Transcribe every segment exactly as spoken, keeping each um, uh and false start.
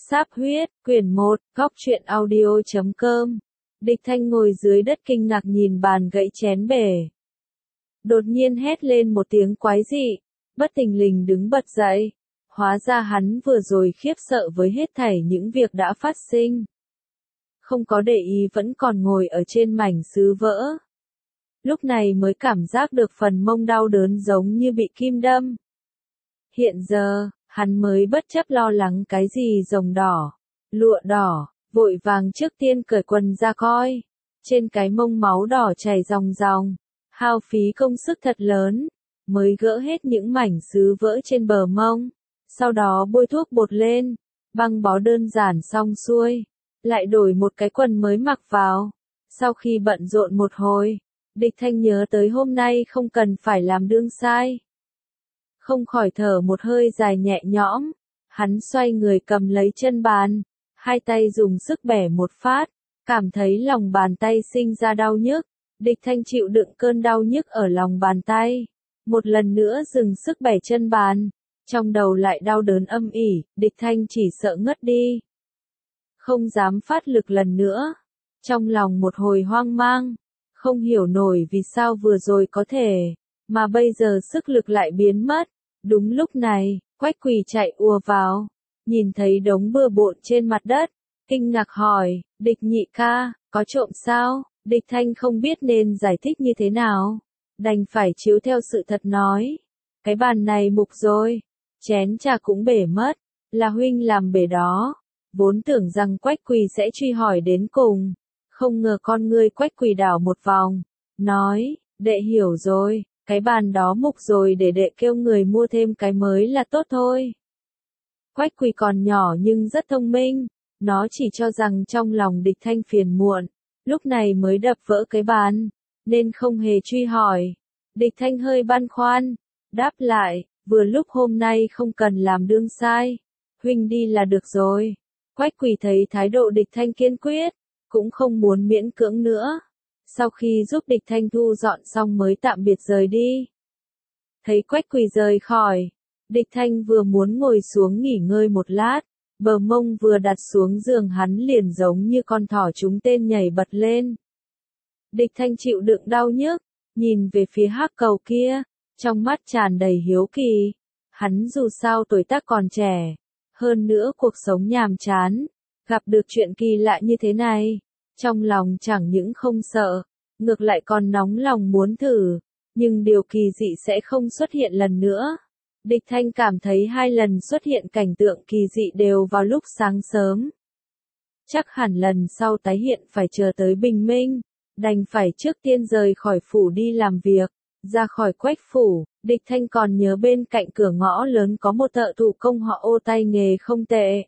Sáp huyết, quyển một, góc truyện audio chấm com. Địch Thanh ngồi dưới đất kinh ngạc nhìn bàn gãy chén bể. Đột nhiên hét lên một tiếng quái dị, bất thình lình đứng bật dậy. Hóa ra hắn vừa rồi khiếp sợ với hết thảy những việc đã phát sinh. Không có để ý vẫn còn ngồi ở trên mảnh sứ vỡ. Lúc này mới cảm giác được phần mông đau đớn giống như bị kim đâm. Hiện giờ, hắn mới bất chấp lo lắng cái gì rồng đỏ, lụa đỏ, vội vàng trước tiên cởi quần ra coi. Trên cái mông máu đỏ chảy ròng ròng, hao phí công sức thật lớn, mới gỡ hết những mảnh sứ vỡ trên bờ mông. Sau đó bôi thuốc bột lên, băng bó đơn giản xong xuôi, lại đổi một cái quần mới mặc vào. Sau khi bận rộn một hồi, Địch Thanh nhớ tới hôm nay không cần phải làm đương sai. Không khỏi thở một hơi dài nhẹ nhõm, hắn xoay người cầm lấy chân bàn, hai tay dùng sức bẻ một phát, cảm thấy lòng bàn tay sinh ra đau nhức. Địch Thanh chịu đựng cơn đau nhức ở lòng bàn tay, một lần nữa dừng sức bẻ chân bàn, trong đầu lại đau đớn âm ỉ, Địch Thanh chỉ sợ ngất đi. Không dám phát lực lần nữa, trong lòng một hồi hoang mang, không hiểu nổi vì sao vừa rồi có thể, mà bây giờ sức lực lại biến mất. Đúng lúc này, Quách Quỳ chạy ùa vào, nhìn thấy đống bừa bộn trên mặt đất, kinh ngạc hỏi, Địch nhị ca, có trộm sao? Địch Thanh không biết nên giải thích như thế nào, đành phải chiếu theo sự thật nói, cái bàn này mục rồi, chén trà cũng bể mất, là huynh làm bể đó. Vốn tưởng rằng Quách Quỳ sẽ truy hỏi đến cùng, không ngờ con ngươi Quách Quỳ đảo một vòng, nói, đệ hiểu rồi. Cái bàn đó mục rồi để đệ kêu người mua thêm cái mới là tốt thôi. Quách Quỳ còn nhỏ nhưng rất thông minh, nó chỉ cho rằng trong lòng Địch Thanh phiền muộn, lúc này mới đập vỡ cái bàn, nên không hề truy hỏi. Địch Thanh hơi băn khoăn, đáp lại, vừa lúc hôm nay không cần làm đương sai, huynh đi là được rồi. Quách Quỳ thấy thái độ Địch Thanh kiên quyết, cũng không muốn miễn cưỡng nữa. Sau khi giúp Địch Thanh thu dọn xong mới tạm biệt rời đi. Thấy Quách Quỳ rời khỏi, Địch Thanh vừa muốn ngồi xuống nghỉ ngơi một lát, bờ mông vừa đặt xuống giường hắn liền giống như con thỏ trúng tên nhảy bật lên. Địch Thanh chịu đựng đau nhức, nhìn về phía hắc cầu kia, trong mắt tràn đầy hiếu kỳ. Hắn dù sao tuổi tác còn trẻ, hơn nữa cuộc sống nhàm chán, gặp được chuyện kỳ lạ như thế này. Trong lòng chẳng những không sợ, ngược lại còn nóng lòng muốn thử, nhưng điều kỳ dị sẽ không xuất hiện lần nữa. Địch Thanh cảm thấy hai lần xuất hiện cảnh tượng kỳ dị đều vào lúc sáng sớm. Chắc hẳn lần sau tái hiện phải chờ tới bình minh, đành phải trước tiên rời khỏi phủ đi làm việc. Ra khỏi Quách phủ, Địch Thanh còn nhớ bên cạnh cửa ngõ lớn có một thợ thủ công họ Ô tay nghề không tệ.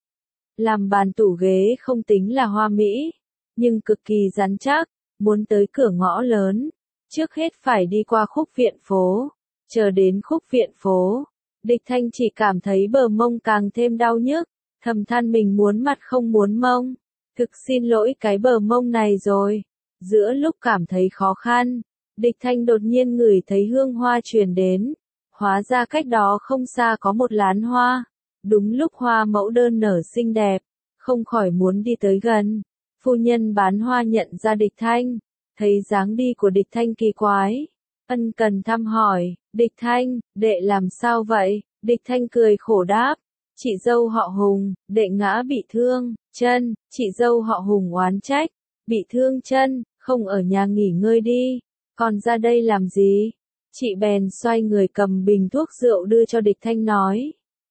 Làm bàn tủ ghế không tính là hoa mỹ, nhưng cực kỳ rắn chắc. Muốn tới cửa ngõ lớn, trước hết phải đi qua khúc viện phố. Chờ đến khúc viện phố, Địch Thanh chỉ cảm thấy bờ mông càng thêm đau nhức, thầm than mình muốn mặt không muốn mông. Thực xin lỗi cái bờ mông này rồi. Giữa lúc cảm thấy khó khăn, Địch Thanh đột nhiên ngửi thấy hương hoa truyền đến. Hóa ra cách đó không xa có một lán hoa. Đúng lúc hoa mẫu đơn nở xinh đẹp, không khỏi muốn đi tới gần. Phu nhân bán hoa nhận ra Địch Thanh, thấy dáng đi của Địch Thanh kỳ quái, ân cần thăm hỏi, Địch Thanh, đệ làm sao vậy? Địch Thanh cười khổ đáp, chị dâu họ Hùng, đệ ngã bị thương, chân, chị dâu họ Hùng oán trách, bị thương chân, không ở nhà nghỉ ngơi đi, còn ra đây làm gì? Chị bèn xoay người cầm bình thuốc rượu đưa cho Địch Thanh nói,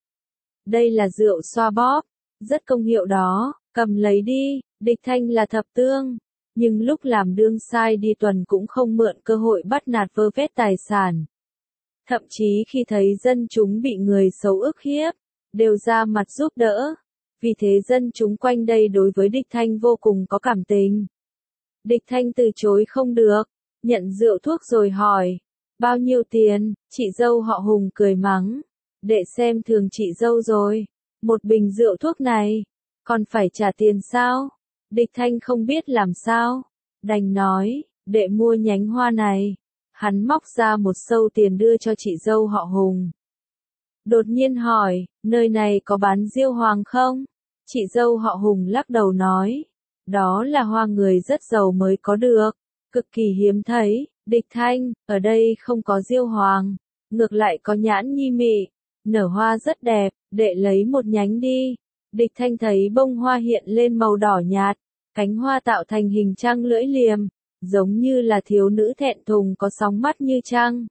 đây là rượu xoa bóp, rất công hiệu đó, cầm lấy đi. Địch Thanh là thập tương, nhưng lúc làm đương sai đi tuần cũng không mượn cơ hội bắt nạt vơ vét tài sản. Thậm chí khi thấy dân chúng bị người xấu ức hiếp, đều ra mặt giúp đỡ. Vì thế dân chúng quanh đây đối với Địch Thanh vô cùng có cảm tình. Địch Thanh từ chối không được, nhận rượu thuốc rồi hỏi, bao nhiêu tiền? Chị dâu họ Hùng cười mắng, đệ xem thường chị dâu rồi, một bình rượu thuốc này, còn phải trả tiền sao? Địch Thanh không biết làm sao, đành nói, đệ mua nhánh hoa này. Hắn móc ra một xâu tiền đưa cho chị dâu họ Hùng. Đột nhiên hỏi, nơi này có bán diêu hoàng không? Chị dâu họ Hùng lắc đầu nói, đó là hoa người rất giàu mới có được, cực kỳ hiếm thấy. Địch Thanh, ở đây không có diêu hoàng, ngược lại có nhãn nhi mị, nở hoa rất đẹp, đệ lấy một nhánh đi. Địch Thanh thấy bông hoa hiện lên màu đỏ nhạt, cánh hoa tạo thành hình trăng lưỡi liềm, giống như là thiếu nữ thẹn thùng có sóng mắt như trăng.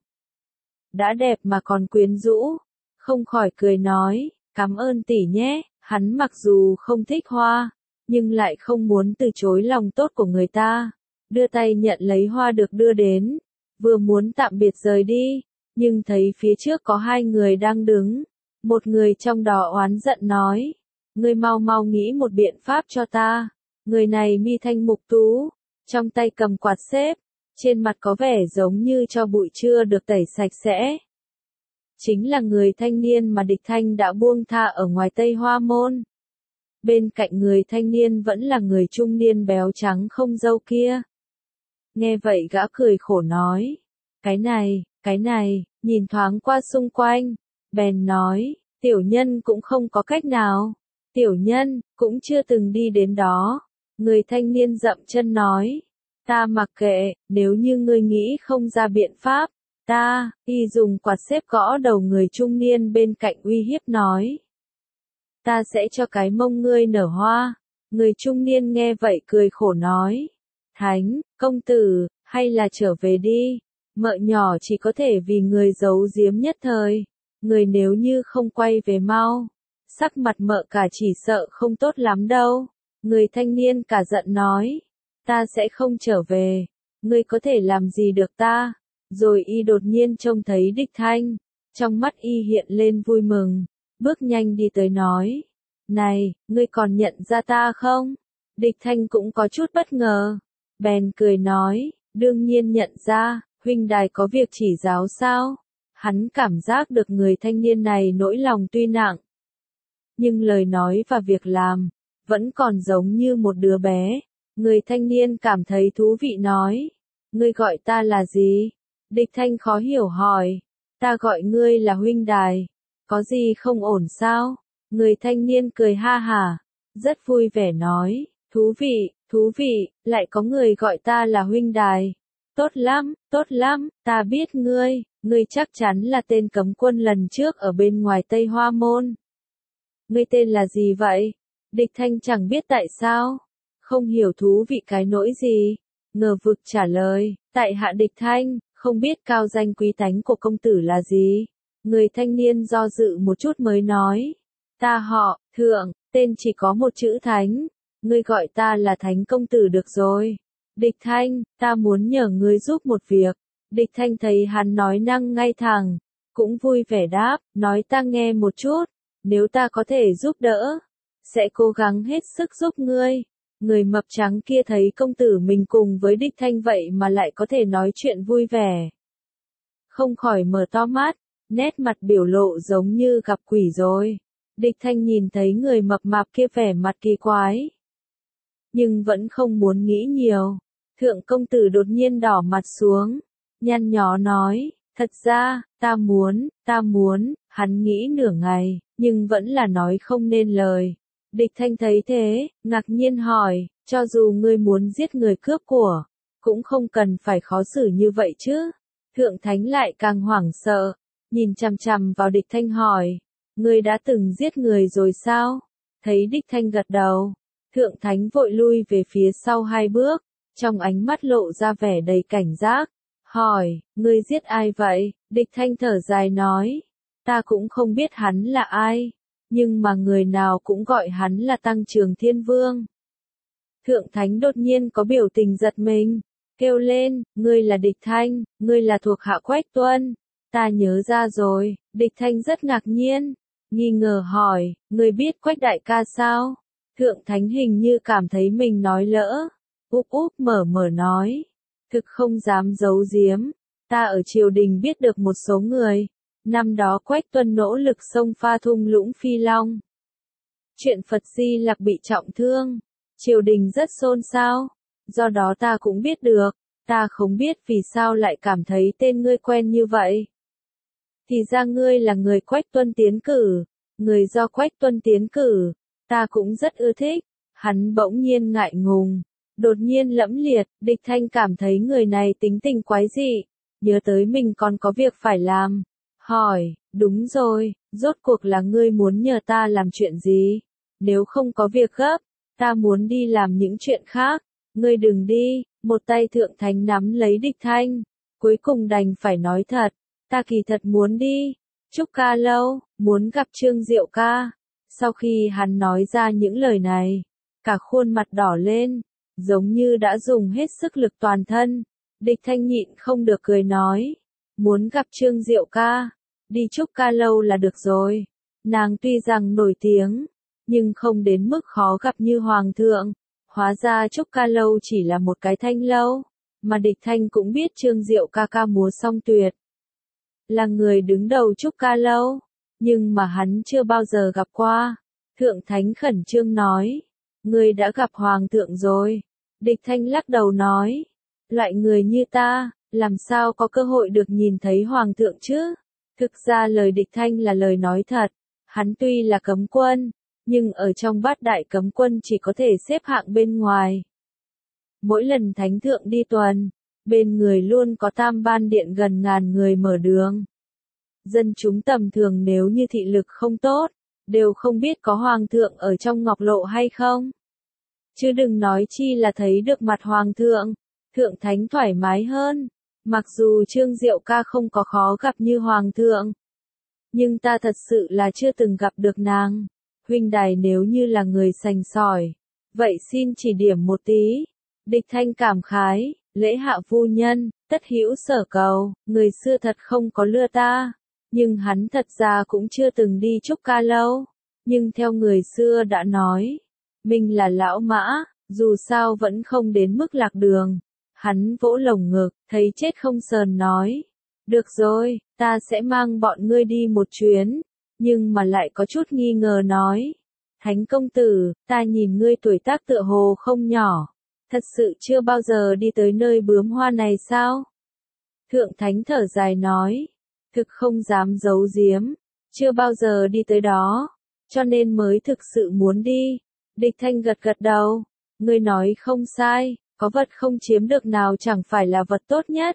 Đã đẹp mà còn quyến rũ, không khỏi cười nói, cảm ơn tỷ nhé. Hắn mặc dù không thích hoa, nhưng lại không muốn từ chối lòng tốt của người ta, đưa tay nhận lấy hoa được đưa đến, vừa muốn tạm biệt rời đi, nhưng thấy phía trước có hai người đang đứng, một người trong đó oán giận nói, ngươi mau mau nghĩ một biện pháp cho ta. Người này mi thanh mục tú, trong tay cầm quạt xếp, trên mặt có vẻ giống như cho bụi chưa được tẩy sạch sẽ. Chính là người thanh niên mà Địch Thanh đã buông tha ở ngoài Tây Hoa Môn. Bên cạnh người thanh niên vẫn là người trung niên béo trắng không râu kia. Nghe vậy gã cười khổ nói, cái này, cái này, nhìn thoáng qua xung quanh, bèn nói, tiểu nhân cũng không có cách nào, tiểu nhân, cũng chưa từng đi đến đó. Người thanh niên dậm chân nói, ta mặc kệ, nếu như ngươi nghĩ không ra biện pháp, ta, y dùng quạt xếp gõ đầu người trung niên bên cạnh uy hiếp nói, ta sẽ cho cái mông ngươi nở hoa. Người trung niên nghe vậy cười khổ nói, Thánh, công tử, hay là trở về đi, mợ nhỏ chỉ có thể vì người giấu giếm nhất thời, người nếu như không quay về mau, sắc mặt mợ cả chỉ sợ không tốt lắm đâu. Người thanh niên cả giận nói, ta sẽ không trở về, ngươi có thể làm gì được ta. Rồi y đột nhiên trông thấy Địch Thanh, trong mắt y hiện lên vui mừng, bước nhanh đi tới nói, này, ngươi còn nhận ra ta không? Địch Thanh cũng có chút bất ngờ, bèn cười nói, đương nhiên nhận ra, huynh đài có việc chỉ giáo sao? Hắn cảm giác được người thanh niên này nỗi lòng tuy nặng, nhưng lời nói và việc làm, vẫn còn giống như một đứa bé. Người thanh niên cảm thấy thú vị nói, ngươi gọi ta là gì? Địch Thanh khó hiểu hỏi, ta gọi ngươi là huynh đài, có gì không ổn sao? Người thanh niên cười ha hả, rất vui vẻ nói, thú vị, thú vị, lại có người gọi ta là huynh đài. Tốt lắm, tốt lắm, ta biết ngươi, ngươi chắc chắn là tên cấm quân lần trước ở bên ngoài Tây Hoa Môn. Ngươi tên là gì vậy? Địch Thanh chẳng biết tại sao, không hiểu thú vị cái nỗi gì, ngờ vực trả lời, tại hạ Địch Thanh, không biết cao danh quý tánh của công tử là gì. Người thanh niên do dự một chút mới nói, ta họ, Thượng, tên chỉ có một chữ Thánh, ngươi gọi ta là Thánh công tử được rồi. Địch Thanh, ta muốn nhờ ngươi giúp một việc. Địch Thanh thấy hắn nói năng ngay thẳng, cũng vui vẻ đáp, nói ta nghe một chút, nếu ta có thể giúp đỡ, sẽ cố gắng hết sức giúp ngươi. Người mập trắng kia thấy công tử mình cùng với Địch Thanh vậy mà lại có thể nói chuyện vui vẻ, không khỏi mở to mắt, nét mặt biểu lộ giống như gặp quỷ rồi. Địch Thanh nhìn thấy người mập mạp kia vẻ mặt kỳ quái, nhưng vẫn không muốn nghĩ nhiều. Thượng công tử đột nhiên đỏ mặt xuống, nhăn nhó nói, thật ra, ta muốn, ta muốn, hắn nghĩ nửa ngày, nhưng vẫn là nói không nên lời. Địch Thanh thấy thế, ngạc nhiên hỏi, cho dù ngươi muốn giết người cướp của, cũng không cần phải khó xử như vậy chứ. Thượng Thánh lại càng hoảng sợ, nhìn chằm chằm vào Địch Thanh hỏi, ngươi đã từng giết người rồi sao? Thấy Địch Thanh gật đầu, Thượng Thánh vội lui về phía sau hai bước, trong ánh mắt lộ ra vẻ đầy cảnh giác, hỏi, ngươi giết ai vậy? Địch Thanh thở dài nói, ta cũng không biết hắn là ai, nhưng mà người nào cũng gọi hắn là Tăng Trường Thiên Vương. Thượng Thánh đột nhiên có biểu tình giật mình, kêu lên, ngươi là Địch Thanh, ngươi là thuộc hạ Quách Tuân, ta nhớ ra rồi. Địch Thanh rất ngạc nhiên, nghi ngờ hỏi, ngươi biết Quách đại ca sao? Thượng Thánh hình như cảm thấy mình nói lỡ, úp úp mở mở nói, thực không dám giấu giếm, ta ở triều đình biết được một số người, năm đó Quách Tuân nỗ lực xông pha thung lũng Phi Long. Chuyện Phật Di Lặc bị trọng thương, triều đình rất xôn xao, do đó ta cũng biết được, ta không biết vì sao lại cảm thấy tên ngươi quen như vậy. Thì ra ngươi là người Quách Tuân tiến cử, người do Quách Tuân tiến cử, ta cũng rất ưa thích. Hắn bỗng nhiên ngại ngùng, đột nhiên lẫm liệt, Địch Thanh cảm thấy người này tính tình quái dị, nhớ tới mình còn có việc phải làm. Hỏi, đúng rồi, rốt cuộc là ngươi muốn nhờ ta làm chuyện gì? Nếu không có việc gấp, ta muốn đi làm những chuyện khác, ngươi đừng đi. Một tay Thượng Thánh nắm lấy Địch Thanh, cuối cùng đành phải nói thật, ta kỳ thật muốn đi, Trúc Ca Lâu, muốn gặp Trương Diệu Ca. Sau khi hắn nói ra những lời này, cả khuôn mặt đỏ lên, giống như đã dùng hết sức lực toàn thân. Địch Thanh nhịn không được cười nói, muốn gặp Trương Diệu Ca, đi Trúc Ca Lâu là được rồi. Nàng tuy rằng nổi tiếng, nhưng không đến mức khó gặp như Hoàng thượng. Hóa ra Trúc Ca Lâu chỉ là một cái thanh lâu, mà Địch Thanh cũng biết Trương Diệu ca ca múa song tuyệt là người đứng đầu Trúc Ca Lâu, nhưng mà hắn chưa bao giờ gặp qua. Thượng Thánh khẩn trương nói, ngươi đã gặp Hoàng thượng rồi. Địch Thanh lắc đầu nói, loại người như ta, làm sao có cơ hội được nhìn thấy Hoàng thượng chứ? Thực ra lời Địch Thanh là lời nói thật, hắn tuy là cấm quân, nhưng ở trong bát đại cấm quân chỉ có thể xếp hạng bên ngoài. Mỗi lần Thánh thượng đi tuần, bên người luôn có tam ban điện gần ngàn người mở đường. Dân chúng tầm thường nếu như thị lực không tốt, đều không biết có Hoàng thượng ở trong ngọc lộ hay không. Chứ đừng nói chi là thấy được mặt Hoàng thượng. Thượng Thánh thoải mái hơn, mặc dù Trương Diệu ca không có khó gặp như Hoàng thượng, nhưng ta thật sự là chưa từng gặp được nàng. Huynh đài nếu như là người sành sỏi, vậy xin chỉ điểm một tí. Địch Thanh cảm khái, lễ hạ phu nhân, tất hữu sở cầu, người xưa thật không có lừa ta, nhưng hắn thật ra cũng chưa từng đi Trúc Ca Lâu. Nhưng theo người xưa đã nói, mình là lão mã, dù sao vẫn không đến mức lạc đường. Hắn vỗ lồng ngực, thấy chết không sờn nói, được rồi, ta sẽ mang bọn ngươi đi một chuyến. Nhưng mà lại có chút nghi ngờ nói, Thánh công tử, ta nhìn ngươi tuổi tác tựa hồ không nhỏ, thật sự chưa bao giờ đi tới nơi bướm hoa này sao? Thượng Thánh thở dài nói, thực không dám giấu giếm, chưa bao giờ đi tới đó, cho nên mới thực sự muốn đi. Địch Thanh gật gật đầu, ngươi nói không sai, có vật không chiếm được nào chẳng phải là vật tốt nhất.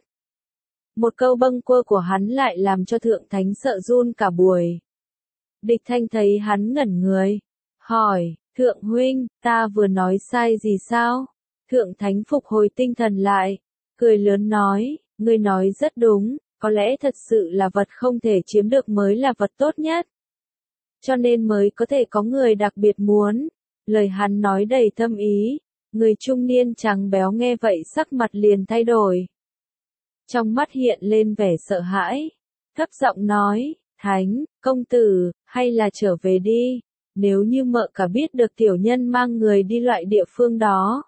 Một câu bâng quơ của hắn lại làm cho Thượng Thánh sợ run cả buổi. Địch Thanh thấy hắn ngẩn người, hỏi, Thượng huynh, ta vừa nói sai gì sao? Thượng Thánh phục hồi tinh thần lại, cười lớn nói, ngươi nói rất đúng, có lẽ thật sự là vật không thể chiếm được mới là vật tốt nhất. Cho nên mới có thể có người đặc biệt muốn. Lời hắn nói đầy thâm ý, người trung niên trắng béo nghe vậy sắc mặt liền thay đổi. Trong mắt hiện lên vẻ sợ hãi, thấp giọng nói, Thánh, công tử, hay là trở về đi, nếu như mợ cả biết được tiểu nhân mang người đi loại địa phương đó.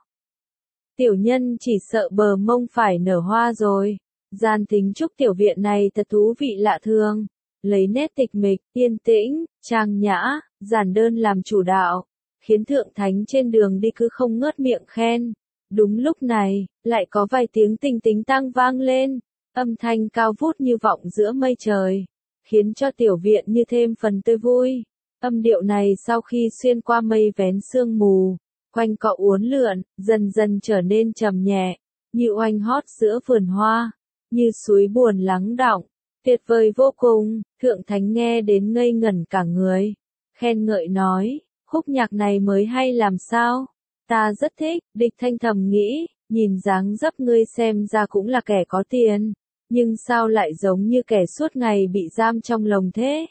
Tiểu nhân chỉ sợ bờ mông phải nở hoa rồi. Gian Thính Trúc tiểu viện này thật thú vị lạ thường, lấy nét tịch mịch, yên tĩnh, trang nhã, giản đơn làm chủ đạo, khiến Thượng Thánh trên đường đi cứ không ngớt miệng khen. Đúng lúc này, lại có vài tiếng tinh tính tăng vang lên, âm thanh cao vút như vọng giữa mây trời, khiến cho tiểu viện như thêm phần tươi vui. Âm điệu này sau khi xuyên qua mây vén sương mù, quanh cọ uốn lượn, dần dần trở nên trầm nhẹ, như oanh hót giữa vườn hoa, như suối buồn lắng đọng, tuyệt vời vô cùng. Thượng Thánh nghe đến ngây ngẩn cả người, khen ngợi nói, khúc nhạc này mới hay làm sao? Ta rất thích. Địch Thanh thầm nghĩ, nhìn dáng dấp ngươi xem ra cũng là kẻ có tiền, nhưng sao lại giống như kẻ suốt ngày bị giam trong lồng thế?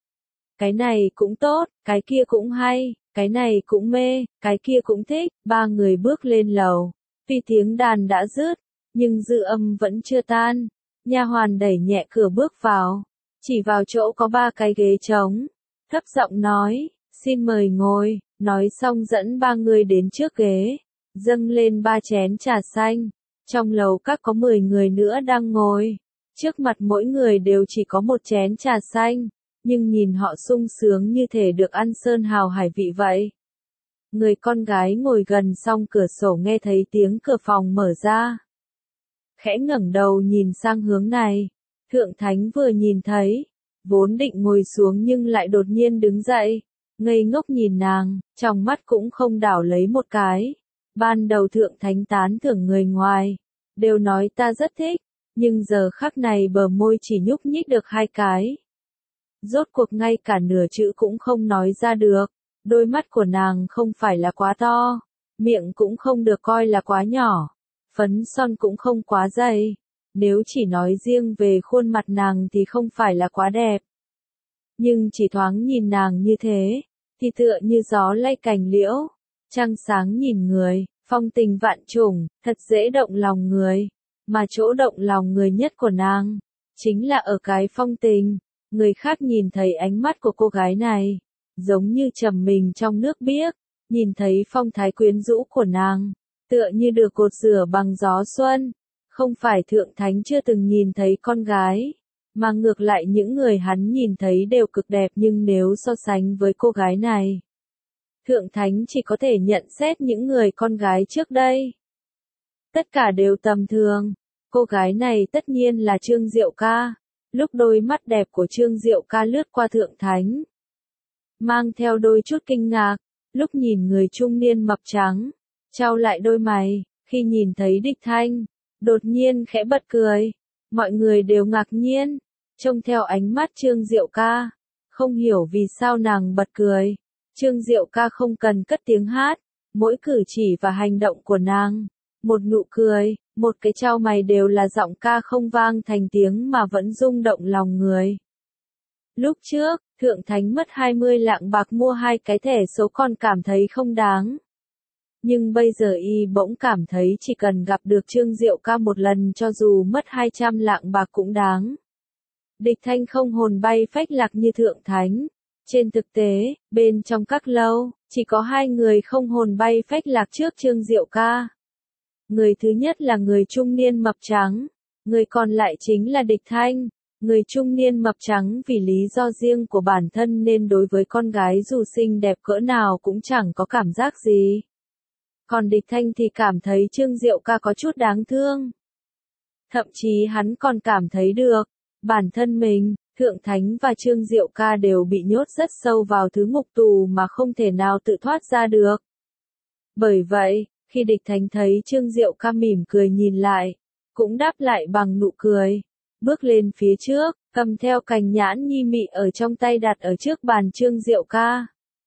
Cái này cũng tốt, cái kia cũng hay, cái này cũng mê, cái kia cũng thích. Ba người bước lên lầu, tuy tiếng đàn đã dứt, nhưng dư âm vẫn chưa tan. Nha hoàn đẩy nhẹ cửa bước vào, chỉ vào chỗ có ba cái ghế trống, thấp giọng nói, xin mời ngồi. Nói xong dẫn ba người đến trước ghế, dâng lên ba chén trà xanh. Trong lầu các có mười người nữa đang ngồi, trước mặt mỗi người đều chỉ có một chén trà xanh, nhưng nhìn họ sung sướng như thể được ăn sơn hào hải vị vậy. Người con gái ngồi gần song cửa sổ nghe thấy tiếng cửa phòng mở ra, khẽ ngẩng đầu nhìn sang hướng này. Thượng Thánh vừa nhìn thấy, vốn định ngồi xuống nhưng lại đột nhiên đứng dậy, ngây ngốc nhìn nàng, trong mắt cũng không đảo lấy một cái. Ban đầu Thượng Thánh tán thưởng người ngoài, đều nói ta rất thích, nhưng giờ khắc này bờ môi chỉ nhúc nhích được hai cái. Rốt cuộc ngay cả nửa chữ cũng không nói ra được, đôi mắt của nàng không phải là quá to, miệng cũng không được coi là quá nhỏ, phấn son cũng không quá dày, nếu chỉ nói riêng về khuôn mặt nàng thì không phải là quá đẹp. Nhưng chỉ thoáng nhìn nàng như thế, thì tựa như gió lay cành liễu, trăng sáng nhìn người, phong tình vạn trùng, thật dễ động lòng người. Mà chỗ động lòng người nhất của nàng, chính là ở cái phong tình. Người khác nhìn thấy ánh mắt của cô gái này, giống như trầm mình trong nước biếc, nhìn thấy phong thái quyến rũ của nàng, tựa như được cột rửa bằng gió xuân. Không phải Thượng Thánh chưa từng nhìn thấy con gái, mà ngược lại những người hắn nhìn thấy đều cực đẹp, nhưng nếu so sánh với cô gái này, Thượng Thánh chỉ có thể nhận xét những người con gái trước đây. Tất cả đều tầm thường. Cô gái này tất nhiên là Trương Diệu Ca. Lúc đôi mắt đẹp của Trương Diệu Ca lướt qua Thượng Thánh, mang theo đôi chút kinh ngạc, lúc nhìn người trung niên mập trắng, chau lại đôi mày, khi nhìn thấy Địch Thanh, đột nhiên khẽ bật cười. Mọi người đều ngạc nhiên, trông theo ánh mắt Trương Diệu Ca, không hiểu vì sao nàng bật cười. Trương Diệu Ca không cần cất tiếng hát, mỗi cử chỉ và hành động của nàng, một nụ cười, một cái chau mày đều là giọng ca không vang thành tiếng mà vẫn rung động lòng người. Lúc trước, Thượng Thánh mất hai mươi lạng bạc mua hai cái thẻ số còn cảm thấy không đáng. Nhưng bây giờ y bỗng cảm thấy chỉ cần gặp được Trương Diệu Ca một lần cho dù mất hai trăm lạng bạc cũng đáng. Địch Thanh không hồn bay phách lạc như Thượng Thánh. Trên thực tế, bên trong các lâu, chỉ có hai người không hồn bay phách lạc trước Trương Diệu Ca. Người thứ nhất là người trung niên mập trắng, người còn lại chính là Địch Thanh. Người trung niên mập trắng vì lý do riêng của bản thân nên đối với con gái dù xinh đẹp cỡ nào cũng chẳng có cảm giác gì. Còn Địch Thanh thì cảm thấy Trương Diệu Ca có chút đáng thương. Thậm chí hắn còn cảm thấy được, bản thân mình, Thượng Thánh và Trương Diệu Ca đều bị nhốt rất sâu vào thứ ngục tù mà không thể nào tự thoát ra được. Bởi vậy, khi Địch Thanh thấy Trương Diệu Ca mỉm cười nhìn lại, cũng đáp lại bằng nụ cười, bước lên phía trước, cầm theo cành nhãn nhi mị ở trong tay đặt ở trước bàn Trương Diệu Ca.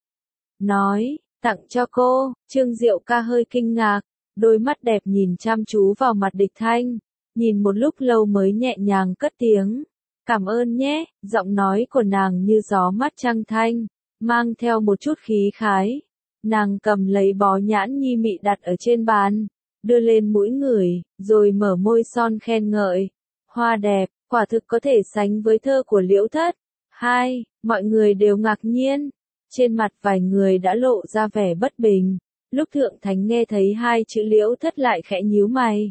Nói, tặng cho cô. Trương Diệu Ca hơi kinh ngạc, đôi mắt đẹp nhìn chăm chú vào mặt Địch Thanh, nhìn một lúc lâu mới nhẹ nhàng cất tiếng. Cảm ơn nhé. Giọng nói của nàng như gió mát trăng thanh, mang theo một chút khí khái. Nàng cầm lấy bó nhãn nhi mị đặt ở trên bàn, đưa lên mũi ngửi, rồi mở môi son khen ngợi. Hoa đẹp, quả thực có thể sánh với thơ của Liễu Thất. Hai, mọi người đều ngạc nhiên. Trên mặt vài người đã lộ ra vẻ bất bình. Lúc Thượng Thánh nghe thấy hai chữ Liễu Thất lại khẽ nhíu mày.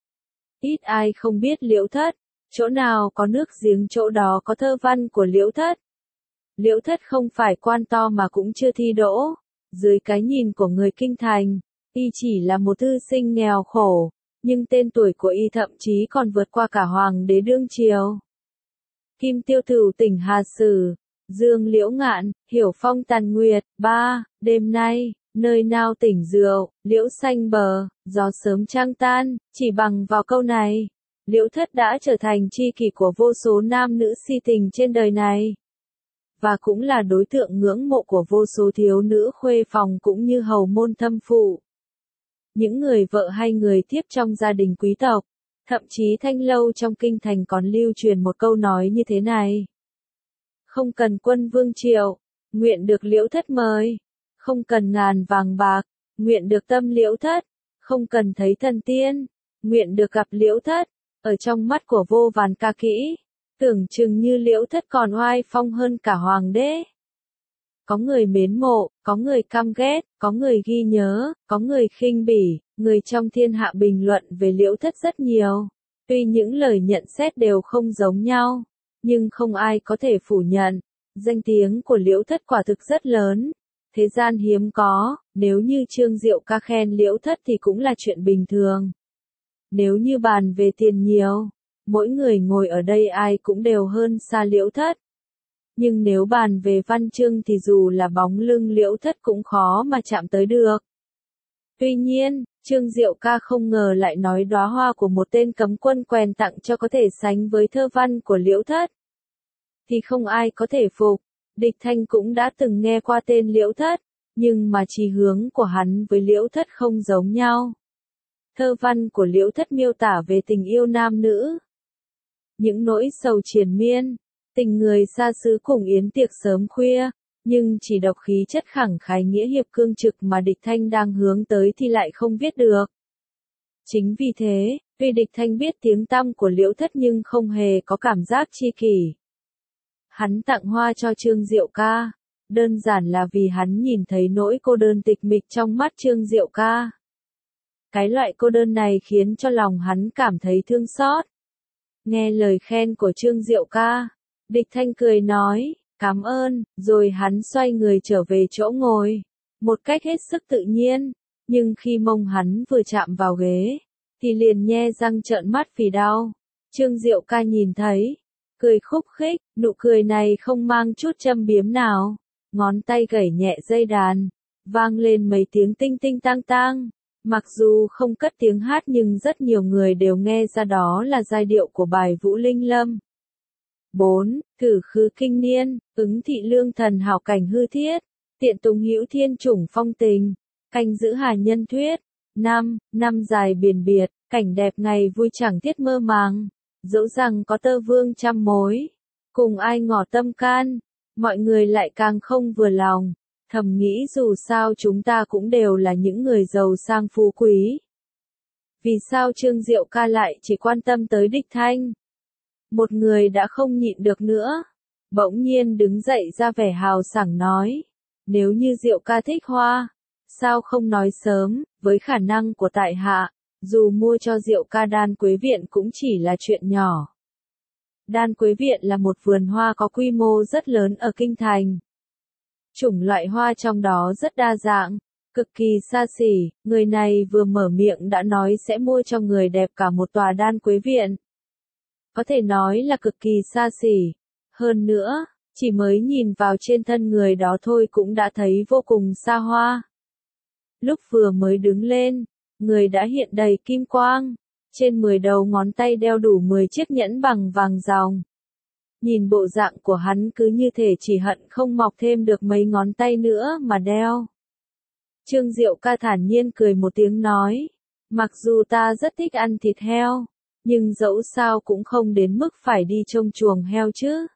Ít ai không biết Liễu Thất, chỗ nào có nước giếng chỗ đó có thơ văn của Liễu Thất. Liễu Thất không phải quan to mà cũng chưa thi đỗ. Dưới cái nhìn của người kinh thành, y chỉ là một thư sinh nghèo khổ, nhưng tên tuổi của y thậm chí còn vượt qua cả hoàng đế đương triều. Kim Tiêu Thửu tỉnh Hà Sử, Dương Liễu Ngạn, Hiểu Phong Tàn Nguyệt, ba, đêm nay, nơi nào tỉnh rượu, liễu xanh bờ, gió sớm trăng tan, chỉ bằng vào câu này, Liễu Thất đã trở thành tri kỷ của vô số nam nữ si tình trên đời này. Và cũng là đối tượng ngưỡng mộ của vô số thiếu nữ khuê phòng cũng như hầu môn thâm phụ. Những người vợ hay người thiếp trong gia đình quý tộc, thậm chí thanh lâu trong kinh thành còn lưu truyền một câu nói như thế này. Không cần quân vương triệu, nguyện được Liễu Thất mời. Không cần ngàn vàng bạc, nguyện được tâm Liễu Thất. Không cần thấy thần tiên, nguyện được gặp Liễu Thất. Ở trong mắt của vô vàn ca kỹ, tưởng chừng như Liễu Thất còn oai phong hơn cả hoàng đế. Có người mến mộ, có người căm ghét, có người ghi nhớ, có người khinh bỉ, người trong thiên hạ bình luận về Liễu Thất rất nhiều. Tuy những lời nhận xét đều không giống nhau, nhưng không ai có thể phủ nhận, danh tiếng của Liễu Thất quả thực rất lớn. Thế gian hiếm có, nếu như Trương Diệu Ca khen Liễu Thất thì cũng là chuyện bình thường. Nếu như bàn về tiền nhiều, mỗi người ngồi ở đây ai cũng đều hơn xa Liễu Thất. Nhưng nếu bàn về văn chương thì dù là bóng lưng Liễu Thất cũng khó mà chạm tới được. Tuy nhiên, Trương Diệu Ca không ngờ lại nói đóa hoa của một tên cấm quân quèn tặng cho có thể sánh với thơ văn của Liễu Thất. Thì không ai có thể phục, Địch Thanh cũng đã từng nghe qua tên Liễu Thất, nhưng mà chí hướng của hắn với Liễu Thất không giống nhau. Thơ văn của Liễu Thất miêu tả về tình yêu nam nữ, những nỗi sầu triền miên, tình người xa xứ cùng yến tiệc sớm khuya, nhưng chỉ đọc khí chất khẳng khái nghĩa hiệp cương trực mà Địch Thanh đang hướng tới thì lại không viết được. Chính vì thế, tuy Địch Thanh biết tiếng tăm của Liễu Thất nhưng không hề có cảm giác chi kỷ. Hắn tặng hoa cho Trương Diệu Ca, đơn giản là vì hắn nhìn thấy nỗi cô đơn tịch mịch trong mắt Trương Diệu Ca. Cái loại cô đơn này khiến cho lòng hắn cảm thấy thương xót. Nghe lời khen của Trương Diệu Ca, Địch Thanh cười nói, cảm ơn, rồi hắn xoay người trở về chỗ ngồi, một cách hết sức tự nhiên, nhưng khi mông hắn vừa chạm vào ghế, thì liền nhe răng trợn mắt vì đau. Trương Diệu Ca nhìn thấy, cười khúc khích, nụ cười này không mang chút châm biếm nào, ngón tay gảy nhẹ dây đàn, vang lên mấy tiếng tinh tinh tang tang. Mặc dù không cất tiếng hát nhưng rất nhiều người đều nghe ra đó là giai điệu của bài Vũ Linh Lâm. bốn. Cử khứ kinh niên, ứng thị lương thần hảo cảnh hư thiết, tiện tùng hữu thiên chủng phong tình, canh giữ hà nhân thuyết. năm. Năm dài biển biệt, cảnh đẹp ngày vui chẳng thiết mơ màng, dẫu rằng có tơ vương trăm mối, cùng ai ngỏ tâm can, mọi người lại càng không vừa lòng. Thầm nghĩ dù sao chúng ta cũng đều là những người giàu sang phú quý. Vì sao Trương Diệu Ca lại chỉ quan tâm tới Địch Thanh? Một người đã không nhịn được nữa, bỗng nhiên đứng dậy ra vẻ hào sảng nói, nếu như Diệu Ca thích hoa, sao không nói sớm, với khả năng của tại hạ, dù mua cho Diệu Ca Đan Quế Viện cũng chỉ là chuyện nhỏ. Đan Quế Viện là một vườn hoa có quy mô rất lớn ở Kinh Thành. Chủng loại hoa trong đó rất đa dạng, cực kỳ xa xỉ, người này vừa mở miệng đã nói sẽ mua cho người đẹp cả một tòa Đan Quế Viện. Có thể nói là cực kỳ xa xỉ. Hơn nữa, chỉ mới nhìn vào trên thân người đó thôi cũng đã thấy vô cùng xa hoa. Lúc vừa mới đứng lên, người đã hiện đầy kim quang, trên mười đầu ngón tay đeo đủ mười chiếc nhẫn bằng vàng ròng. Nhìn bộ dạng của hắn cứ như thể chỉ hận không mọc thêm được mấy ngón tay nữa mà đeo. Trương Diệu Ca thản nhiên cười một tiếng nói, mặc dù ta rất thích ăn thịt heo, nhưng dẫu sao cũng không đến mức phải đi trông chuồng heo chứ.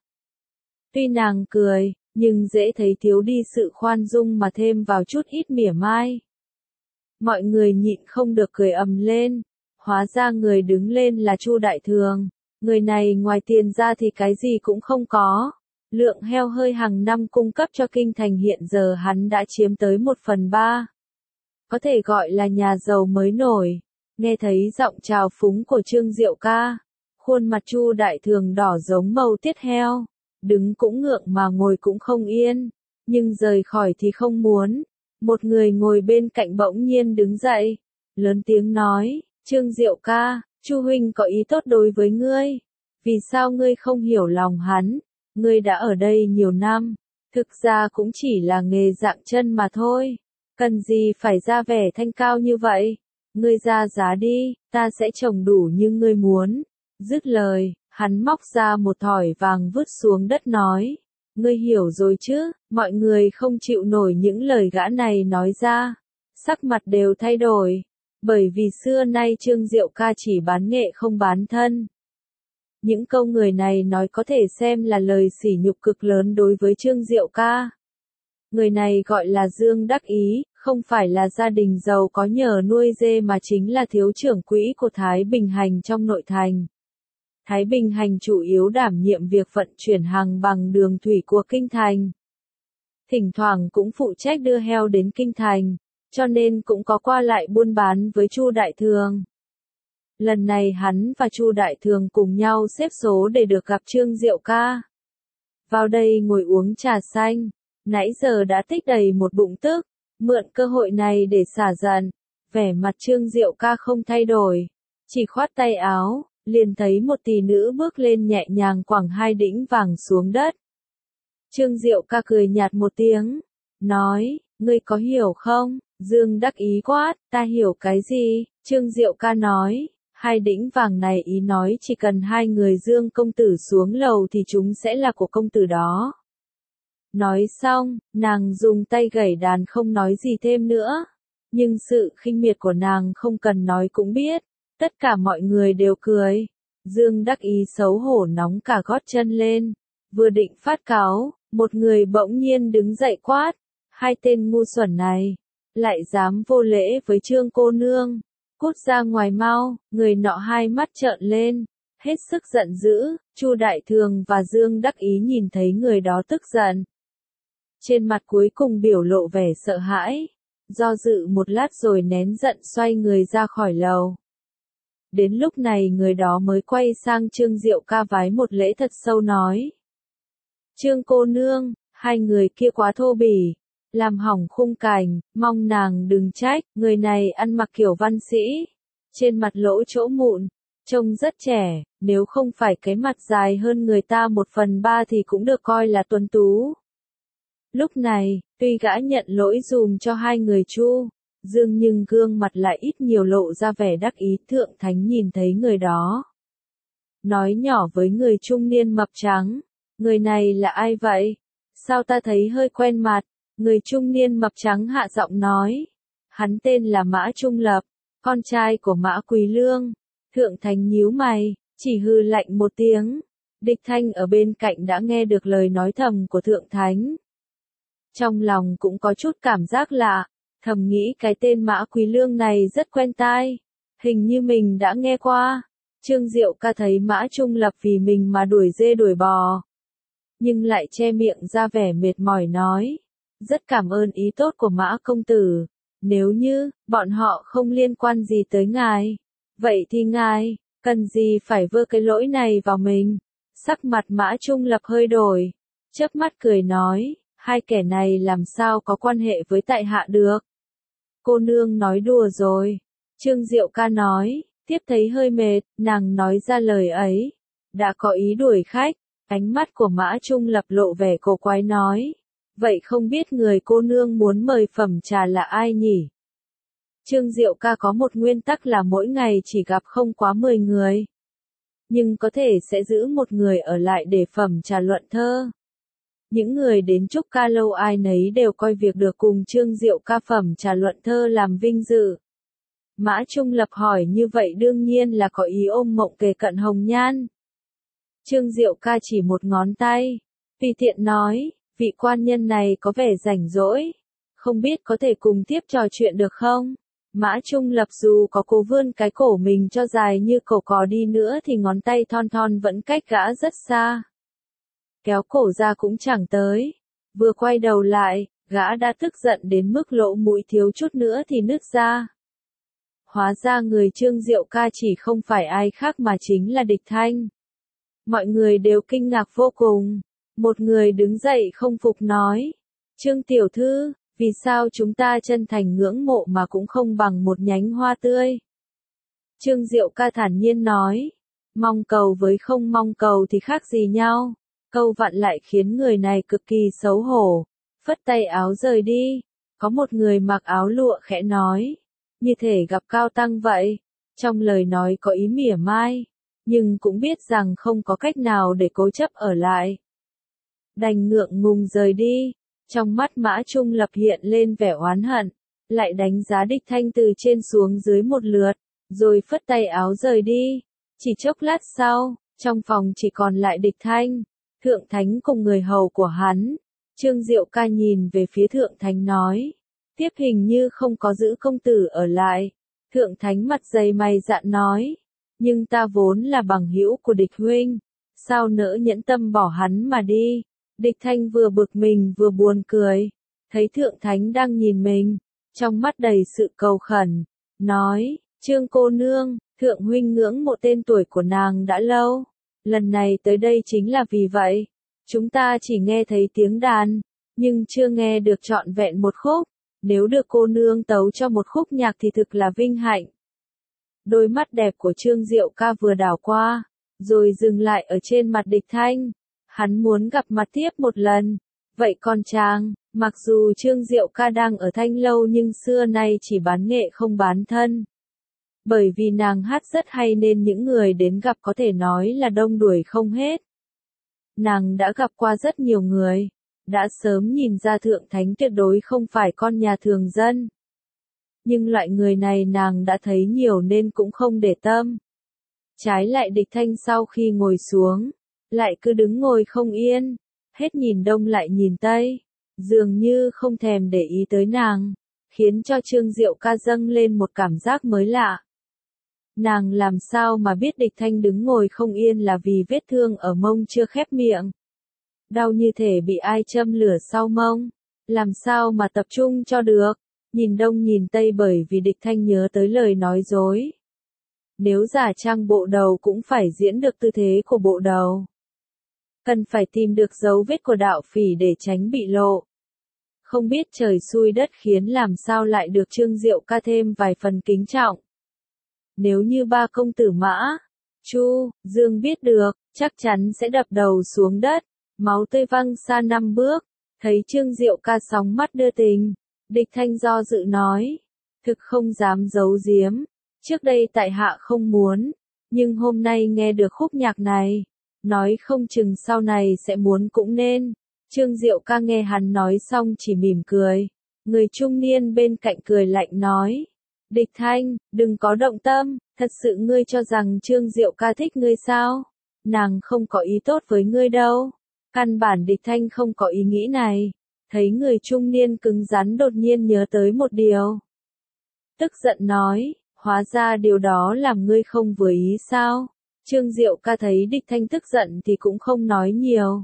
Tuy nàng cười, nhưng dễ thấy thiếu đi sự khoan dung mà thêm vào chút ít mỉa mai. Mọi người nhịn không được cười ầm lên, hóa ra người đứng lên là Chu Đại Thường. Người này ngoài tiền ra thì cái gì cũng không có. Lượng heo hơi hàng năm cung cấp cho Kinh Thành hiện giờ hắn đã chiếm tới một phần ba. Có thể gọi là nhà giàu mới nổi. Nghe thấy giọng trào phúng của Trương Diệu Ca, khuôn mặt Chu Đại Thường đỏ giống màu tiết heo. Đứng cũng ngượng mà ngồi cũng không yên, nhưng rời khỏi thì không muốn. Một người ngồi bên cạnh bỗng nhiên đứng dậy, lớn tiếng nói, Trương Diệu Ca, Chu huynh có ý tốt đối với ngươi, vì sao ngươi không hiểu lòng hắn, ngươi đã ở đây nhiều năm, thực ra cũng chỉ là nghề dạng chân mà thôi, cần gì phải ra vẻ thanh cao như vậy, ngươi ra giá đi, ta sẽ trồng đủ như ngươi muốn. Dứt lời, hắn móc ra một thỏi vàng vứt xuống đất nói, ngươi hiểu rồi chứ, mọi người không chịu nổi những lời gã này nói ra, sắc mặt đều thay đổi. Bởi vì xưa nay Trương Diệu Ca chỉ bán nghệ không bán thân. Những câu người này nói có thể xem là lời sỉ nhục cực lớn đối với Trương Diệu Ca. Người này gọi là Dương Đắc Ý, không phải là gia đình giàu có nhờ nuôi dê mà chính là thiếu trưởng quỹ của Thái Bình Hành trong nội thành. Thái Bình Hành chủ yếu đảm nhiệm việc vận chuyển hàng bằng đường thủy của Kinh Thành. Thỉnh thoảng cũng phụ trách đưa heo đến Kinh Thành, cho nên cũng có qua lại buôn bán với Chu Đại Thường. Lần này hắn và Chu Đại Thường cùng nhau xếp số để được gặp Trương Diệu Ca. Vào đây ngồi uống trà xanh, nãy giờ đã tích đầy một bụng tức, mượn cơ hội này để xả giận, vẻ mặt Trương Diệu Ca không thay đổi, chỉ khoát tay áo, liền thấy một tỷ nữ bước lên nhẹ nhàng quẳng hai đĩnh vàng xuống đất. Trương Diệu Ca cười nhạt một tiếng, nói, ngươi có hiểu không? Dương Đắc Ý quát, ta hiểu cái gì? Trương Diệu Ca nói, hai đĩnh vàng này ý nói chỉ cần hai người Dương công tử xuống lầu thì chúng sẽ là của công tử đó. Nói xong, nàng dùng tay gảy đàn không nói gì thêm nữa. Nhưng sự khinh miệt của nàng không cần nói cũng biết, tất cả mọi người đều cười. Dương Đắc Ý xấu hổ nóng cả gót chân lên, vừa định phát cáo, một người bỗng nhiên đứng dậy quát, hai tên ngu xuẩn này, lại dám vô lễ với Trương cô nương, cút ra ngoài mau. Người nọ hai mắt trợn lên, hết sức giận dữ. Chu Đại Thường và Dương Đắc Ý nhìn thấy người đó tức giận, trên mặt cuối cùng biểu lộ vẻ sợ hãi, do dự một lát rồi nén giận xoay người ra khỏi lầu. Đến lúc này người đó mới quay sang Trương Diệu Ca vái một lễ thật sâu nói, Trương cô nương, hai người kia quá thô bỉ, làm hỏng khung cảnh, mong nàng đừng trách. Người này ăn mặc kiểu văn sĩ, trên mặt lỗ chỗ mụn, trông rất trẻ, nếu không phải cái mặt dài hơn người ta một phần ba thì cũng được coi là tuấn tú. Lúc này, tuy gã nhận lỗi dùm cho hai người Chu, Dương nhưng gương mặt lại ít nhiều lộ ra vẻ đắc ý. Thượng Thánh nhìn thấy người đó, nói nhỏ với người trung niên mập trắng, người này là ai vậy? Sao ta thấy hơi quen mặt? Người trung niên mập trắng hạ giọng nói, hắn tên là Mã Trung Lập, con trai của Mã Quý Lương. Thượng Thánh nhíu mày, chỉ hừ lạnh một tiếng. Địch Thanh ở bên cạnh đã nghe được lời nói thầm của Thượng Thánh. Trong lòng cũng có chút cảm giác lạ, thầm nghĩ cái tên Mã Quý Lương này rất quen tai, hình như mình đã nghe qua. Trương Diệu Ca thấy Mã Trung Lập vì mình mà đuổi dê đuổi bò, nhưng lại che miệng ra vẻ mệt mỏi nói, rất cảm ơn ý tốt của Mã công tử, nếu như bọn họ không liên quan gì tới ngài, vậy thì ngài cần gì phải vơ cái lỗi này vào mình. Sắc mặt Mã Trung Lập hơi đổi, chớp mắt cười nói, hai kẻ này làm sao có quan hệ với tại hạ được? Cô nương nói đùa rồi. Trương Diệu Ca nói, tiếp thấy hơi mệt, nàng nói ra lời ấy, đã có ý đuổi khách. Ánh mắt của Mã Trung Lập lộ vẻ cổ quái nói, vậy không biết người cô nương muốn mời phẩm trà là ai nhỉ? Trương Diệu Ca có một nguyên tắc là mỗi ngày chỉ gặp không quá mười người, nhưng có thể sẽ giữ một người ở lại để phẩm trà luận thơ. Những người đến chúc ca lâu ai nấy đều coi việc được cùng Trương Diệu Ca phẩm trà luận thơ làm vinh dự. Mã Trung Lập hỏi như vậy đương nhiên là có ý ôm mộng kề cận hồng nhan. Trương Diệu Ca chỉ một ngón tay, tùy tiện nói, vị quan nhân này có vẻ rảnh rỗi, không biết có thể cùng tiếp trò chuyện được không? Mã Trung Lập dù có cố vươn cái cổ mình cho dài như cổ cò đi nữa thì ngón tay thon thon vẫn cách gã rất xa. Kéo cổ ra cũng chẳng tới, vừa quay đầu lại, gã đã tức giận đến mức lỗ mũi thiếu chút nữa thì nứt ra. Hóa ra người Trương Diệu Ca chỉ không phải ai khác mà chính là Địch Thanh. Mọi người đều kinh ngạc vô cùng. Một người đứng dậy không phục nói, Trương tiểu thư, vì sao chúng ta chân thành ngưỡng mộ mà cũng không bằng một nhánh hoa tươi? Trương Diệu Ca thản nhiên nói, mong cầu với không mong cầu thì khác gì nhau. Câu vặn lại khiến người này cực kỳ xấu hổ, phất tay áo rời đi. Có một người mặc áo lụa khẽ nói, như thể gặp cao tăng vậy. Trong lời nói có ý mỉa mai, nhưng cũng biết rằng không có cách nào để cố chấp ở lại. Đành ngượng ngùng rời đi. Trong mắt Mã Trung Lập hiện lên vẻ oán hận, lại đánh giá Địch Thanh từ trên xuống dưới một lượt, rồi phất tay áo rời đi. Chỉ chốc lát sau, trong phòng chỉ còn lại Địch Thanh, Thượng Thánh cùng người hầu của hắn. Trương Diệu Ca nhìn về phía Thượng Thánh nói, tiếp hình như không có giữ công tử ở lại. Thượng Thánh mặt dày mày dạn nói, nhưng ta vốn là bằng hữu của Địch huynh, sao nỡ nhẫn tâm bỏ hắn mà đi. Địch Thanh vừa bực mình vừa buồn cười, thấy Thượng Thánh đang nhìn mình, trong mắt đầy sự cầu khẩn, nói, Trương cô nương, Thượng huynh ngưỡng mộ tên tuổi của nàng đã lâu, lần này tới đây chính là vì vậy. Chúng ta chỉ nghe thấy tiếng đàn, nhưng chưa nghe được trọn vẹn một khúc, nếu được cô nương tấu cho một khúc nhạc thì thực là vinh hạnh. Đôi mắt đẹp của Trương Diệu Ca vừa đảo qua, rồi dừng lại ở trên mặt Địch Thanh. Hắn muốn gặp mặt tiếp một lần. Vậy còn chàng, mặc dù Trương Diệu Ca đang ở Thanh Lâu nhưng xưa nay chỉ bán nghệ không bán thân. Bởi vì nàng hát rất hay nên những người đến gặp có thể nói là đông đuổi không hết. Nàng đã gặp qua rất nhiều người, đã sớm nhìn ra Thượng Thánh tuyệt đối không phải con nhà thường dân. Nhưng loại người này nàng đã thấy nhiều nên cũng không để tâm. Trái lại Địch Thanh sau khi ngồi xuống, lại cứ đứng ngồi không yên, hết nhìn đông lại nhìn tây, dường như không thèm để ý tới nàng, khiến cho Trương Diệu Ca dâng lên một cảm giác mới lạ. Nàng làm sao mà biết Địch Thanh đứng ngồi không yên là vì vết thương ở mông chưa khép miệng. Đau như thể bị ai châm lửa sau mông, làm sao mà tập trung cho được, nhìn đông nhìn tây bởi vì Địch Thanh nhớ tới lời nói dối. Nếu giả trang bộ đầu cũng phải diễn được tư thế của bộ đầu. Cần phải tìm được dấu vết của đạo phỉ để tránh bị lộ. Không biết trời xui đất khiến làm sao lại được Trương Diệu Ca thêm vài phần kính trọng. Nếu như ba công tử Mã, Chu, Dương biết được, chắc chắn sẽ đập đầu xuống đất, máu tươi văng xa năm bước. Thấy Trương Diệu Ca sóng mắt đưa tình, Địch Thanh do dự nói, thực không dám giấu giếm, trước đây tại hạ không muốn, nhưng hôm nay nghe được khúc nhạc này, nói không chừng sau này sẽ muốn cũng nên. Trương Diệu Ca nghe hắn nói xong chỉ mỉm cười, người trung niên bên cạnh cười lạnh nói, Địch Thanh, đừng có động tâm, thật sự ngươi cho rằng Trương Diệu Ca thích ngươi sao? Nàng không có ý tốt với ngươi đâu. Căn bản Địch Thanh không có ý nghĩ này. Thấy người trung niên cứng rắn đột nhiên nhớ tới một điều. Tức giận nói, hóa ra điều đó làm ngươi không vừa ý sao? Trương Diệu Ca thấy Địch Thanh tức giận thì cũng không nói nhiều.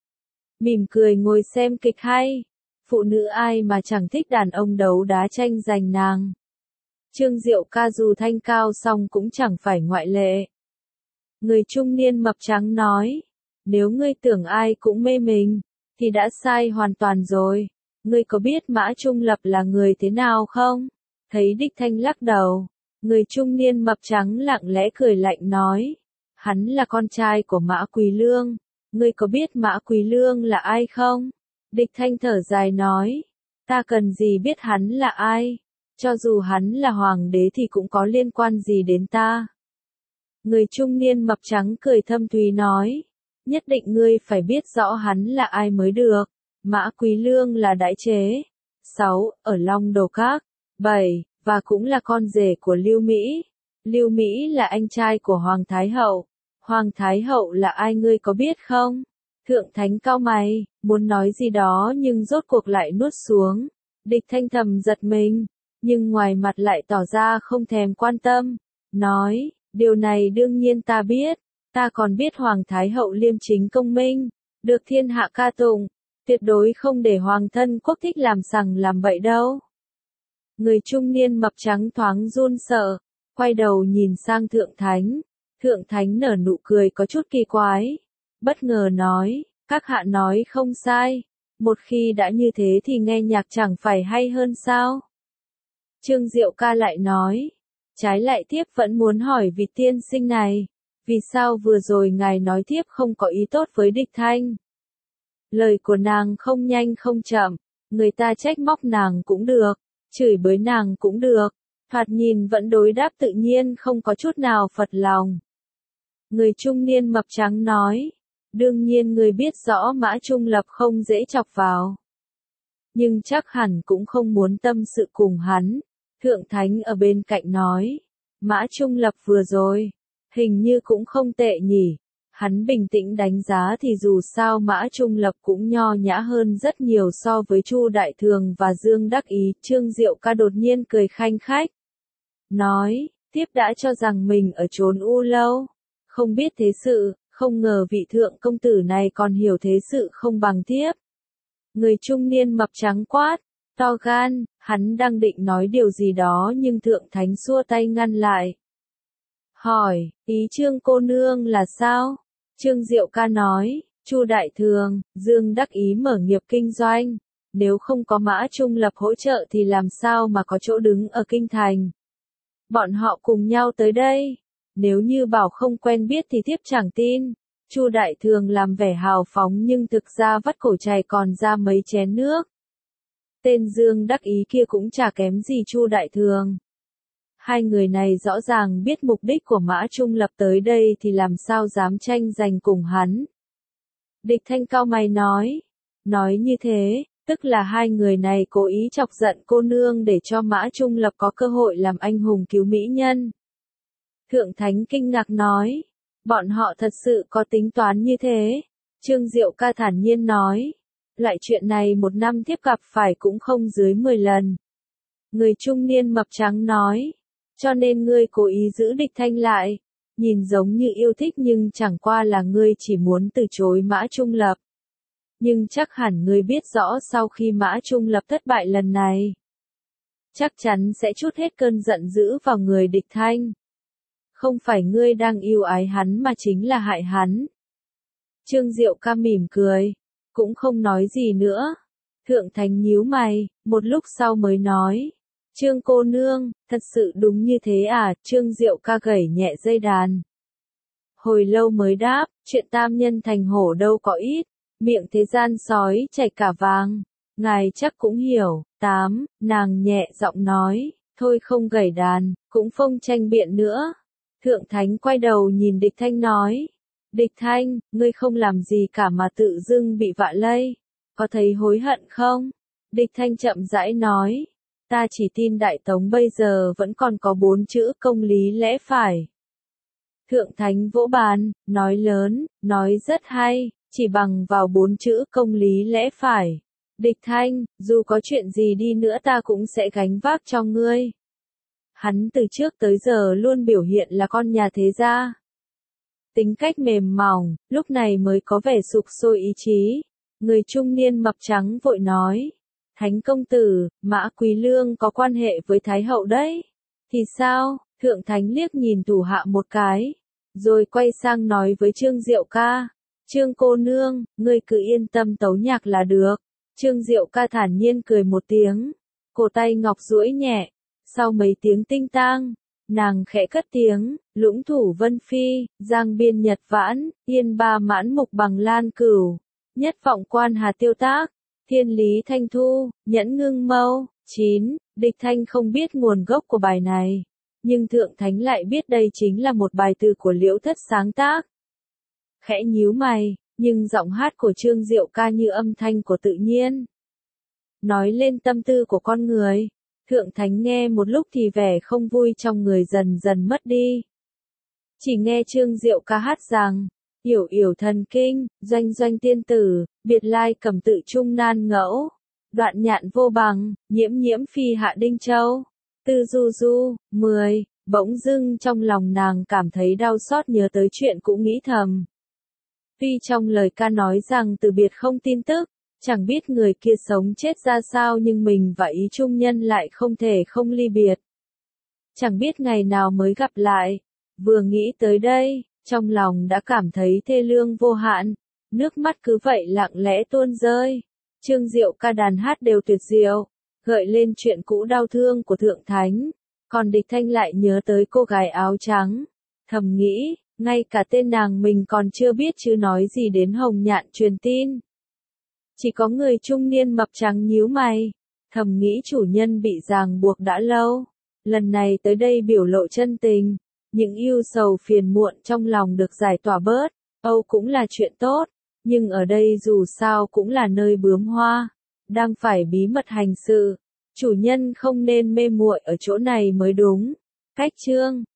Mỉm cười ngồi xem kịch hay. Phụ nữ ai mà chẳng thích đàn ông đấu đá tranh giành nàng. Trương Diệu Ca dù thanh cao song cũng chẳng phải ngoại lệ. Người trung niên mập trắng nói, nếu ngươi tưởng ai cũng mê mình, thì đã sai hoàn toàn rồi. Ngươi có biết Mã Trung Lập là người thế nào không? Thấy Địch Thanh lắc đầu, người trung niên mập trắng lặng lẽ cười lạnh nói, hắn là con trai của Mã Quỳ Lương. Ngươi có biết Mã Quỳ Lương là ai không? Địch Thanh thở dài nói, ta cần gì biết hắn là ai? Cho dù hắn là hoàng đế thì cũng có liên quan gì đến ta. Người trung niên mập trắng cười thâm thúy nói, nhất định ngươi phải biết rõ hắn là ai mới được. Mã Quý Lương là đại chế. sáu. Ở Long Đồ Các. bảy. Và cũng là con rể của Lưu Mỹ. Lưu Mỹ là anh trai của Hoàng Thái Hậu. Hoàng Thái Hậu là ai ngươi có biết không? Thượng Thánh cau mày, muốn nói gì đó nhưng rốt cuộc lại nuốt xuống. Địch Thanh thầm giật mình, nhưng ngoài mặt lại tỏ ra không thèm quan tâm. Nói, điều này đương nhiên ta biết. Ta còn biết Hoàng Thái Hậu liêm chính công minh, được thiên hạ ca tụng, tuyệt đối không để hoàng thân quốc thích làm sằng làm bậy đâu. Người trung niên mập trắng thoáng run sợ, quay đầu nhìn sang Thượng Thánh. Thượng Thánh nở nụ cười có chút kỳ quái, bất ngờ nói, các hạ nói không sai, một khi đã như thế thì nghe nhạc chẳng phải hay hơn sao? Trương Diệu Ca lại nói, trái lại tiếp vẫn muốn hỏi vị tiên sinh này. Vì sao vừa rồi ngài nói tiếp không có ý tốt với Địch Thanh? Lời của nàng không nhanh không chậm, người ta trách móc nàng cũng được, chửi bới nàng cũng được, thoạt nhìn vẫn đối đáp tự nhiên không có chút nào phật lòng. Người trung niên mập trắng nói, đương nhiên người biết rõ Mã Trung Lập không dễ chọc vào. Nhưng chắc hẳn cũng không muốn tâm sự cùng hắn. Thượng Thánh ở bên cạnh nói, Mã Trung Lập vừa rồi. Hình như cũng không tệ nhỉ. Hắn bình tĩnh đánh giá thì dù sao Mã Trung Lập cũng nho nhã hơn rất nhiều so với Chu Đại Thường và Dương Đắc Ý. Trương Diệu Ca đột nhiên cười khanh khách. Nói, tiếp đã cho rằng mình ở chốn u lâu. Không biết thế sự, không ngờ vị thượng công tử này còn hiểu thế sự không bằng tiếp. Người trung niên mập trắng quát, to gan, hắn đang định nói điều gì đó nhưng Thượng Thánh xua tay ngăn lại. Hỏi, ý Trương cô nương là sao? Trương Diệu Ca nói, Chu Đại Thường, Dương Đắc Ý mở nghiệp kinh doanh. Nếu không có Mã Trung Lập hỗ trợ thì làm sao mà có chỗ đứng ở kinh thành? Bọn họ cùng nhau tới đây. Nếu như bảo không quen biết thì thiếp chẳng tin. Chu Đại Thường làm vẻ hào phóng nhưng thực ra vắt cổ chảy còn ra mấy chén nước. Tên Dương đắc ý kia cũng chả kém gì Chu Đại Thường. Hai người này rõ ràng biết mục đích của Mã Trung Lập tới đây thì làm sao dám tranh giành cùng hắn. Địch Thanh cau mày nói. Nói như thế, tức là hai người này cố ý chọc giận cô nương để cho Mã Trung Lập có cơ hội làm anh hùng cứu mỹ nhân. Thượng Thánh kinh ngạc nói. Bọn họ thật sự có tính toán như thế. Trương Diệu Ca thản nhiên nói. Loại chuyện này một năm tiếp gặp phải cũng không dưới mười lần. Người trung niên mập trắng nói. Cho nên ngươi cố ý giữ Địch Thanh lại. Nhìn giống như yêu thích nhưng chẳng qua là ngươi chỉ muốn từ chối Mã Trung Lập. Nhưng chắc hẳn ngươi biết rõ sau khi Mã Trung Lập thất bại lần này. Chắc chắn sẽ trút hết cơn giận dữ vào người Địch Thanh. Không phải ngươi đang yêu ái hắn mà chính là hại hắn. Trương Diệu Ca mỉm cười. Cũng không nói gì nữa. Thượng Thánh nhíu mày, một lúc sau mới nói. Trương cô nương, thật sự đúng như thế à? Trương Diệu Ca gảy nhẹ dây đàn. Hồi lâu mới đáp, chuyện tam nhân thành hổ đâu có ít, miệng thế gian sói chảy cả vàng. Ngài chắc cũng hiểu. Tám, nàng nhẹ giọng nói, thôi không gảy đàn, cũng không tranh biện nữa. Thượng Thánh quay đầu nhìn Địch Thanh nói. Địch Thanh, ngươi không làm gì cả mà tự dưng bị vạ lây. Có thấy hối hận không? Địch Thanh chậm rãi nói. Ta chỉ tin Đại Tống bây giờ vẫn còn có bốn chữ công lý lẽ phải. Thượng Thánh vỗ bàn, nói lớn, nói rất hay, chỉ bằng vào bốn chữ công lý lẽ phải. Địch Thanh, dù có chuyện gì đi nữa ta cũng sẽ gánh vác cho ngươi. Hắn từ trước tới giờ luôn biểu hiện là con nhà thế gia. Tính cách mềm mỏng, lúc này mới có vẻ sục sôi ý chí. Người trung niên mập trắng vội nói. Thánh công tử, Mã Quý Lương có quan hệ với Thái hậu đấy. Thì sao? Thượng Thánh liếc nhìn thủ hạ một cái. Rồi quay sang nói với Trương Diệu Ca. Trương cô nương, ngươi cứ yên tâm tấu nhạc là được. Trương Diệu Ca thản nhiên cười một tiếng. Cổ tay ngọc duỗi nhẹ. Sau mấy tiếng tinh tang, nàng khẽ cất tiếng, lũng thủ vân phi, giang biên nhật vãn, yên ba mãn mục bằng lan cửu, nhất vọng quan hà tiêu tác, thiên lý thanh thu, nhẫn ngưng mâu. Chín, Địch Thanh không biết nguồn gốc của bài này, nhưng Thượng Thánh lại biết đây chính là một bài từ của Liễu Thất sáng tác. Khẽ nhíu mày, nhưng giọng hát của Trương Diệu Ca như âm thanh của tự nhiên. Nói lên tâm tư của con người. Thượng Thánh nghe một lúc thì vẻ không vui trong người dần dần mất đi. Chỉ nghe Trương Diệu Ca hát rằng, yểu yểu thần kinh, doanh doanh tiên tử, biệt lai cầm tự trung nan ngẫu, đoạn nhạn vô bằng, nhiễm nhiễm phi hạ đinh châu, tư du du. Mười, bỗng dưng trong lòng nàng cảm thấy đau xót nhớ tới chuyện cũ nghĩ thầm. Tuy trong lời ca nói rằng từ biệt không tin tức, chẳng biết người kia sống chết ra sao nhưng mình và ý trung nhân lại không thể không ly biệt. Chẳng biết ngày nào mới gặp lại. Vừa nghĩ tới đây, trong lòng đã cảm thấy thê lương vô hạn. Nước mắt cứ vậy lặng lẽ tuôn rơi. Trương Diệu Ca đàn hát đều tuyệt diệu, gợi lên chuyện cũ đau thương của Thượng Thánh. Còn Địch Thanh lại nhớ tới cô gái áo trắng. Thầm nghĩ, ngay cả tên nàng mình còn chưa biết chứ nói gì đến Hồng Nhạn truyền tin. Chỉ có người trung niên mập trắng nhíu mày, thầm nghĩ chủ nhân bị ràng buộc đã lâu, lần này tới đây biểu lộ chân tình, những ưu sầu phiền muộn trong lòng được giải tỏa bớt, âu cũng là chuyện tốt, nhưng ở đây dù sao cũng là nơi bướm hoa, đang phải bí mật hành sự, chủ nhân không nên mê muội ở chỗ này mới đúng. Cách chương